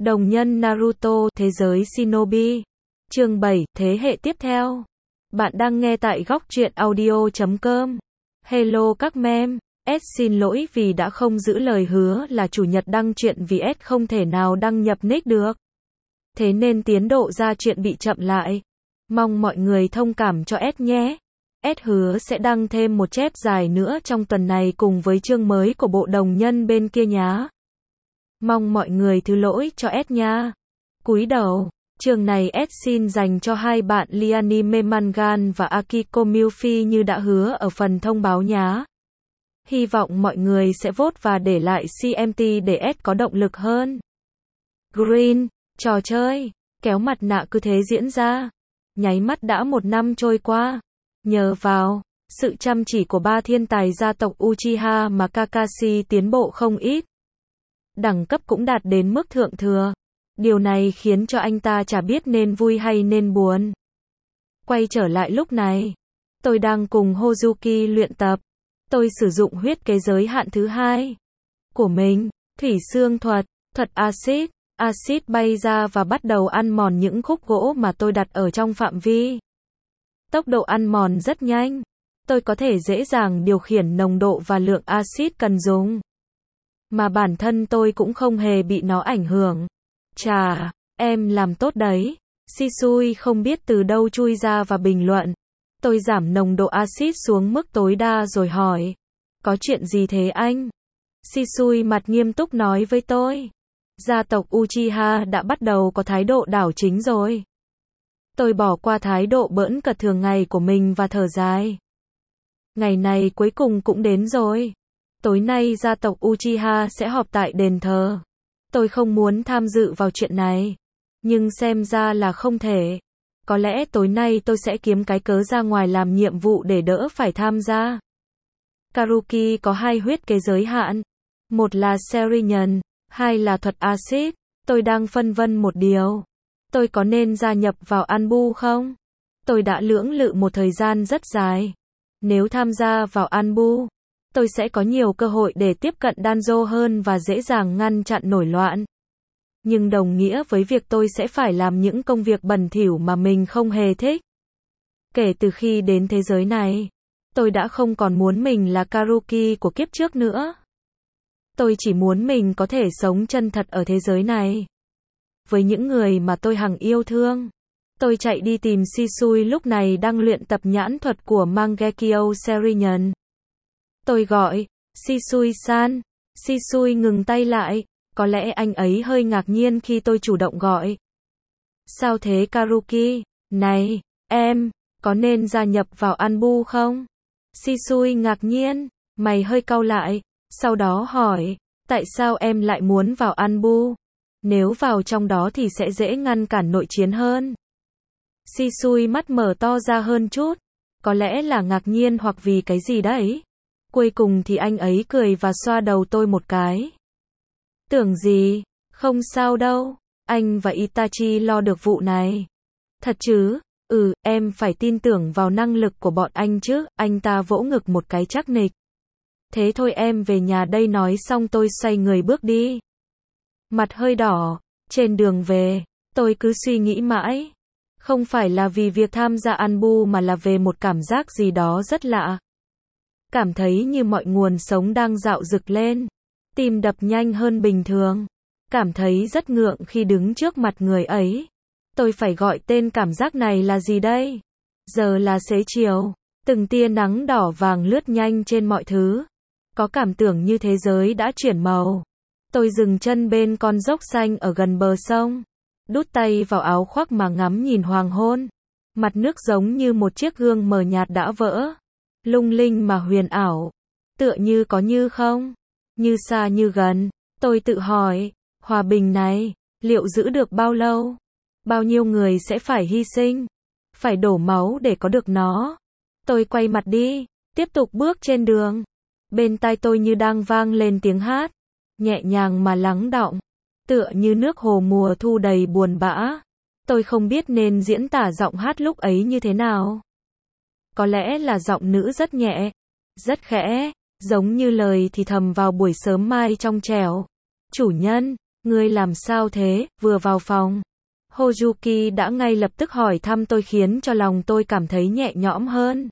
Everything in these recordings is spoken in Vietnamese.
Đồng nhân Naruto, thế giới Shinobi. Chương 7, thế hệ tiếp theo. Bạn đang nghe tại góc truyện audio.com. Hello các mem. S xin lỗi vì đã không giữ lời hứa là chủ nhật đăng truyện vì S không thể nào đăng nhập nick được. Thế nên tiến độ ra truyện bị chậm lại. Mong mọi người thông cảm cho S nhé. S hứa sẽ đăng thêm một chép dài nữa trong tuần này cùng với chương mới của bộ đồng nhân bên kia nhá. Mong mọi người thứ lỗi cho S nha. Cúi đầu, chương này S xin dành cho hai bạn Liani Memangan và Akiko Milfi như đã hứa ở phần thông báo nhá. Hy vọng mọi người sẽ vote và để lại CMT để S có động lực hơn. Green, trò chơi, kéo mặt nạ cứ thế diễn ra. Nháy mắt đã một năm trôi qua. Nhờ vào sự chăm chỉ của ba thiên tài gia tộc Uchiha mà Kakashi tiến bộ không ít. Đẳng cấp cũng đạt đến mức thượng thừa. Điều này khiến cho anh ta chả biết nên vui hay nên buồn. Quay trở lại lúc này, tôi đang cùng Hozuki luyện tập. Tôi sử dụng huyết kế giới hạn thứ hai của mình, thủy xương thuật, thuật axit. Axit bay ra và bắt đầu ăn mòn những khúc gỗ mà tôi đặt ở trong phạm vi. Tốc độ ăn mòn rất nhanh. Tôi có thể dễ dàng điều khiển nồng độ và lượng axit cần dùng. Mà bản thân tôi cũng không hề bị nó ảnh hưởng. Chà, em làm tốt đấy. Shisui không biết từ đâu chui ra và bình luận. Tôi giảm nồng độ axit xuống mức tối đa rồi hỏi. Có chuyện gì thế anh? Shisui mặt nghiêm túc nói với tôi. Gia tộc Uchiha đã bắt đầu có thái độ đảo chính rồi. Tôi bỏ qua thái độ bỡn cợt thường ngày của mình và thở dài. Ngày này cuối cùng cũng đến rồi. Tối nay gia tộc Uchiha sẽ họp tại đền thờ. Tôi không muốn tham dự vào chuyện này. Nhưng xem ra là không thể. Có lẽ tối nay tôi sẽ kiếm cái cớ ra ngoài làm nhiệm vụ để đỡ phải tham gia. Karuki có hai huyết kế giới hạn. Một là Serinhân, hai là thuật axit. Tôi đang phân vân một điều. Tôi có nên gia nhập vào Anbu không? Tôi đã lưỡng lự một thời gian rất dài. Nếu tham gia vào Anbu, tôi sẽ có nhiều cơ hội để tiếp cận Danzo hơn và dễ dàng ngăn chặn nổi loạn. Nhưng đồng nghĩa với việc tôi sẽ phải làm những công việc bẩn thỉu mà mình không hề thích. Kể từ khi đến thế giới này, tôi đã không còn muốn mình là Karuki của kiếp trước nữa. Tôi chỉ muốn mình có thể sống chân thật ở thế giới này. Với những người mà tôi hằng yêu thương. Tôi chạy đi tìm Shisui lúc này đang luyện tập nhãn thuật của Mangekyo Serinhân. Tôi gọi, Shisui-san. Shisui ngừng tay lại. Có lẽ anh ấy hơi ngạc nhiên khi tôi chủ động gọi. Sao thế Karuki? Này, em, có nên gia nhập vào Anbu không? Shisui ngạc nhiên, mày hơi cau lại, sau đó hỏi, tại sao em lại muốn vào Anbu? Nếu vào trong đó thì sẽ dễ ngăn cản nội chiến hơn. Shisui mắt mở to ra hơn chút, có lẽ là ngạc nhiên hoặc vì cái gì đấy. Cuối cùng thì anh ấy cười và xoa đầu tôi một cái. Tưởng gì, không sao đâu, anh và Itachi lo được vụ này. Thật chứ, em phải tin tưởng vào năng lực của bọn anh chứ, anh ta vỗ ngực một cái chắc nịch. Thế thôi em về nhà đây nói xong tôi xoay người bước đi. Mặt hơi đỏ, trên đường về, tôi cứ suy nghĩ mãi. Không phải là vì việc tham gia Anbu mà là về một cảm giác gì đó rất lạ. Cảm thấy như mọi nguồn sống đang dạo dực lên. Tim đập nhanh hơn bình thường. Cảm thấy rất ngượng khi đứng trước mặt người ấy. Tôi phải gọi tên cảm giác này là gì đây? Giờ là xế chiều. Từng tia nắng đỏ vàng lướt nhanh trên mọi thứ. Có cảm tưởng như thế giới đã chuyển màu. Tôi dừng chân bên con dốc xanh ở gần bờ sông. Đút tay vào áo khoác mà ngắm nhìn hoàng hôn. Mặt nước giống như một chiếc gương mờ nhạt đã vỡ. Lung linh mà huyền ảo. Tựa như có như không. Như xa như gần. Tôi tự hỏi, hòa bình này, liệu giữ được bao lâu? Bao nhiêu người sẽ phải hy sinh? Phải đổ máu để có được nó? Tôi quay mặt đi, tiếp tục bước trên đường. Bên tai tôi như đang vang lên tiếng hát. Nhẹ nhàng mà lắng đọng. Tựa như nước hồ mùa thu đầy buồn bã. Tôi không biết nên diễn tả giọng hát lúc ấy như thế nào. Có lẽ là giọng nữ rất nhẹ, rất khẽ. Giống như lời thì thầm vào buổi sớm mai trong trẻo. Chủ nhân, Ngươi làm sao thế? Vừa vào phòng, Hozuki đã ngay lập tức hỏi thăm tôi khiến cho lòng tôi cảm thấy nhẹ nhõm hơn.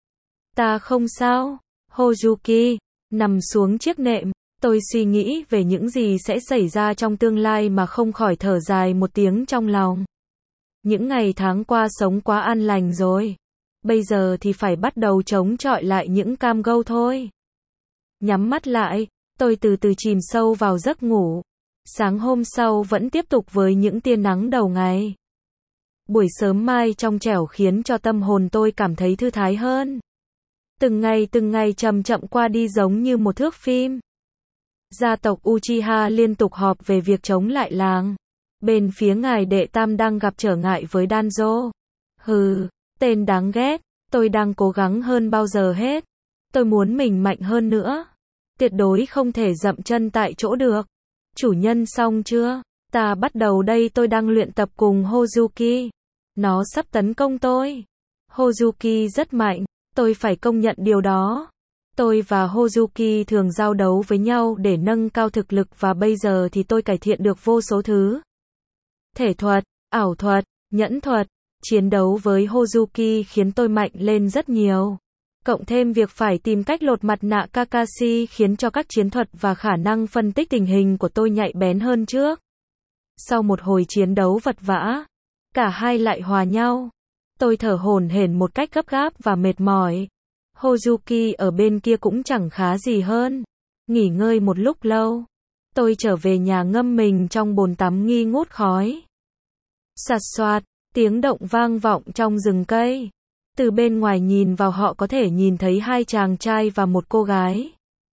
Ta không sao. Hozuki nằm xuống chiếc nệm, tôi suy nghĩ về những gì sẽ xảy ra trong tương lai mà không khỏi thở dài một tiếng trong lòng. Những ngày tháng qua sống quá an lành rồi. Bây giờ thì phải bắt đầu chống chọi lại những cam go thôi. Nhắm mắt lại, tôi từ từ chìm sâu vào giấc ngủ. Sáng hôm sau vẫn tiếp tục với những tia nắng đầu ngày. Buổi sớm mai trong trẻo khiến cho tâm hồn tôi cảm thấy thư thái hơn. Từng ngày chậm chậm qua đi giống như một thước phim. Gia tộc Uchiha liên tục họp về việc chống lại làng. Bên phía ngài đệ tam đang gặp trở ngại với Danzo. Hừ, tên đáng ghét, tôi đang cố gắng hơn bao giờ hết. Tôi muốn mình mạnh hơn nữa. Tuyệt đối không thể dậm chân tại chỗ được. Chủ nhân xong chưa? Ta bắt đầu đây, tôi đang luyện tập cùng Hozuki. Nó sắp tấn công tôi. Hozuki rất mạnh, tôi phải công nhận điều đó. Tôi và Hozuki thường giao đấu với nhau để nâng cao thực lực và bây giờ thì tôi cải thiện được vô số thứ. Thể thuật, ảo thuật, nhẫn thuật, chiến đấu với Hozuki khiến tôi mạnh lên rất nhiều. Cộng thêm việc phải tìm cách lột mặt nạ Kakashi khiến cho các chiến thuật và khả năng phân tích tình hình của tôi nhạy bén hơn trước. Sau một hồi chiến đấu vật vã, cả hai lại hòa nhau. Tôi thở hổn hển một cách gấp gáp và mệt mỏi. Hozuki ở bên kia cũng chẳng khá gì hơn. Nghỉ ngơi một lúc lâu, tôi trở về nhà ngâm mình trong bồn tắm nghi ngút khói. Sạt soạt, tiếng động vang vọng trong rừng cây. Từ bên ngoài nhìn vào họ có thể nhìn thấy hai chàng trai và một cô gái.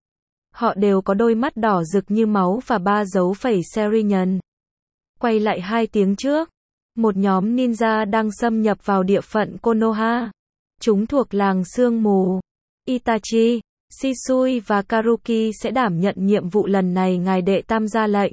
Họ đều có đôi mắt đỏ rực như máu và 3 dấu phẩy Sharingan. Quay lại 2 tiếng trước, một nhóm ninja đang xâm nhập vào địa phận Konoha. Chúng thuộc làng sương mù. Itachi, Shisui và Karuki sẽ đảm nhận nhiệm vụ lần này, ngài đệ tam ra lệnh.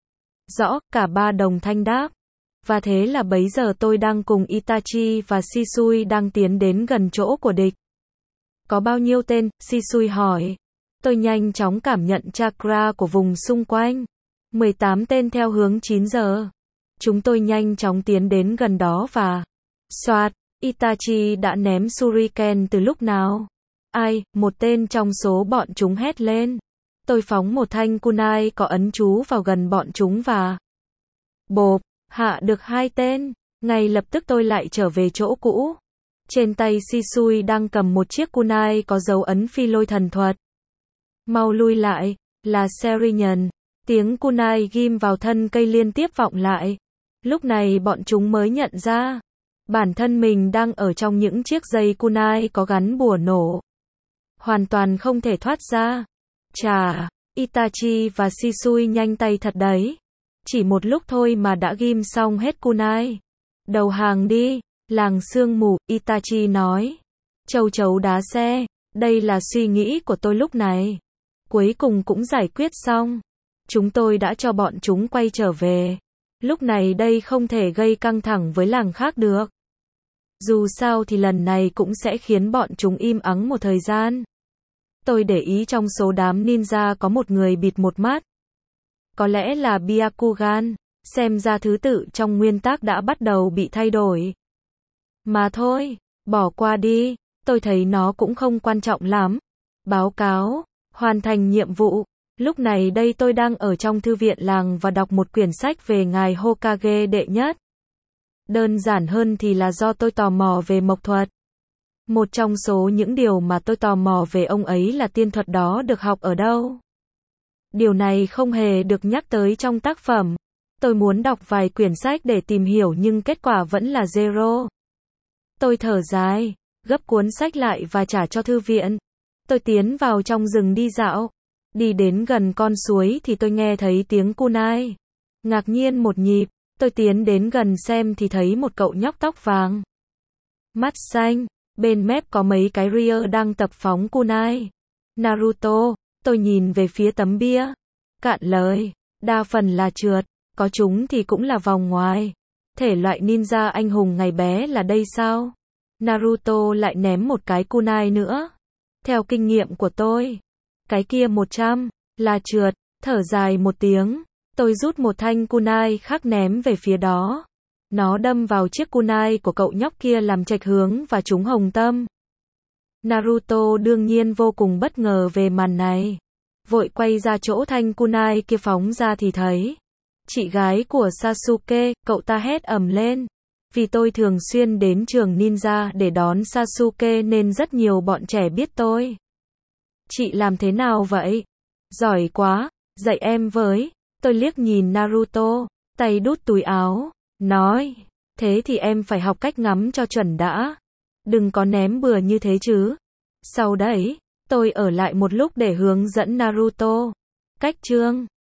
Rõ, cả 3 đồng thanh đáp. Và thế là bấy giờ tôi đang cùng Itachi và Shisui đang tiến đến gần chỗ của địch. Có bao nhiêu tên? Shisui hỏi. Tôi nhanh chóng cảm nhận chakra của vùng xung quanh. 18 tên theo hướng 9 giờ. Chúng tôi nhanh chóng tiến đến gần đó và... Soạt, Itachi đã ném shuriken từ lúc nào? Ai? Một tên trong số bọn chúng hét lên. Tôi phóng một thanh kunai có ấn chú vào gần bọn chúng và... Bộp, hạ được 2 tên. Ngay lập tức tôi lại trở về chỗ cũ. Trên tay Shisui đang cầm một chiếc kunai có dấu ấn phi lôi thần thuật. Mau lui lại, là Sharingan. Tiếng kunai ghim vào thân cây liên tiếp vọng lại. Lúc này bọn chúng mới nhận ra, bản thân mình đang ở trong những chiếc dây kunai có gắn bùa nổ. Hoàn toàn không thể thoát ra. Chà, Itachi và Shisui nhanh tay thật đấy. Chỉ một lúc thôi mà đã ghim xong hết kunai. Đầu hàng đi, làng sương mù, Itachi nói. Châu chấu đá xe, đây là suy nghĩ của tôi lúc này. Cuối cùng cũng giải quyết xong. Chúng tôi đã cho bọn chúng quay trở về. Lúc này đây không thể gây căng thẳng với làng khác được. Dù sao thì lần này cũng sẽ khiến bọn chúng im ắng một thời gian. Tôi để ý trong số đám ninja có một người bịt một mắt. Có lẽ là Byakugan, xem ra thứ tự trong nguyên tắc đã bắt đầu bị thay đổi. Mà thôi, bỏ qua đi, tôi thấy nó cũng không quan trọng lắm. Báo cáo, hoàn thành nhiệm vụ. Lúc này đây tôi đang ở trong thư viện làng và đọc một quyển sách về ngài Hokage đệ nhất. Đơn giản hơn thì là do tôi tò mò về mộc thuật. Một trong số những điều mà tôi tò mò về ông ấy là tiên thuật đó được học ở đâu. Điều này không hề được nhắc tới trong tác phẩm. Tôi muốn đọc vài quyển sách để tìm hiểu nhưng kết quả vẫn là zero. Tôi thở dài, gấp cuốn sách lại và trả cho thư viện. Tôi tiến vào trong rừng đi dạo. Đi đến gần con suối thì tôi nghe thấy tiếng kunai. Ngạc nhiên một nhịp, tôi tiến đến gần xem thì thấy một cậu nhóc tóc vàng. Mắt xanh, bên mép có mấy cái ria đang tập phóng kunai. Naruto, tôi nhìn về phía tấm bia. Cạn lời, đa phần là trượt, có chúng thì cũng là vòng ngoài. Thể loại ninja anh hùng ngày bé là đây sao? Naruto lại ném một cái kunai nữa. Theo kinh nghiệm của tôi, cái kia 100, là trượt, thở dài một tiếng. Tôi rút một thanh kunai khác ném về phía đó. Nó đâm vào chiếc kunai của cậu nhóc kia làm chệch hướng và trúng hồng tâm. Naruto đương nhiên vô cùng bất ngờ về màn này. Vội quay ra chỗ thanh kunai kia phóng ra thì thấy chị gái của Sasuke, cậu ta hét ầm lên. Vì tôi thường xuyên đến trường ninja để đón Sasuke nên rất nhiều bọn trẻ biết tôi. Chị làm thế nào vậy? Giỏi quá, dạy em với. Tôi liếc nhìn Naruto, tay đút túi áo, nói, thế thì em phải học cách ngắm cho chuẩn đã. Đừng có ném bừa như thế chứ. Sau đấy, tôi ở lại một lúc để hướng dẫn Naruto. Cách chương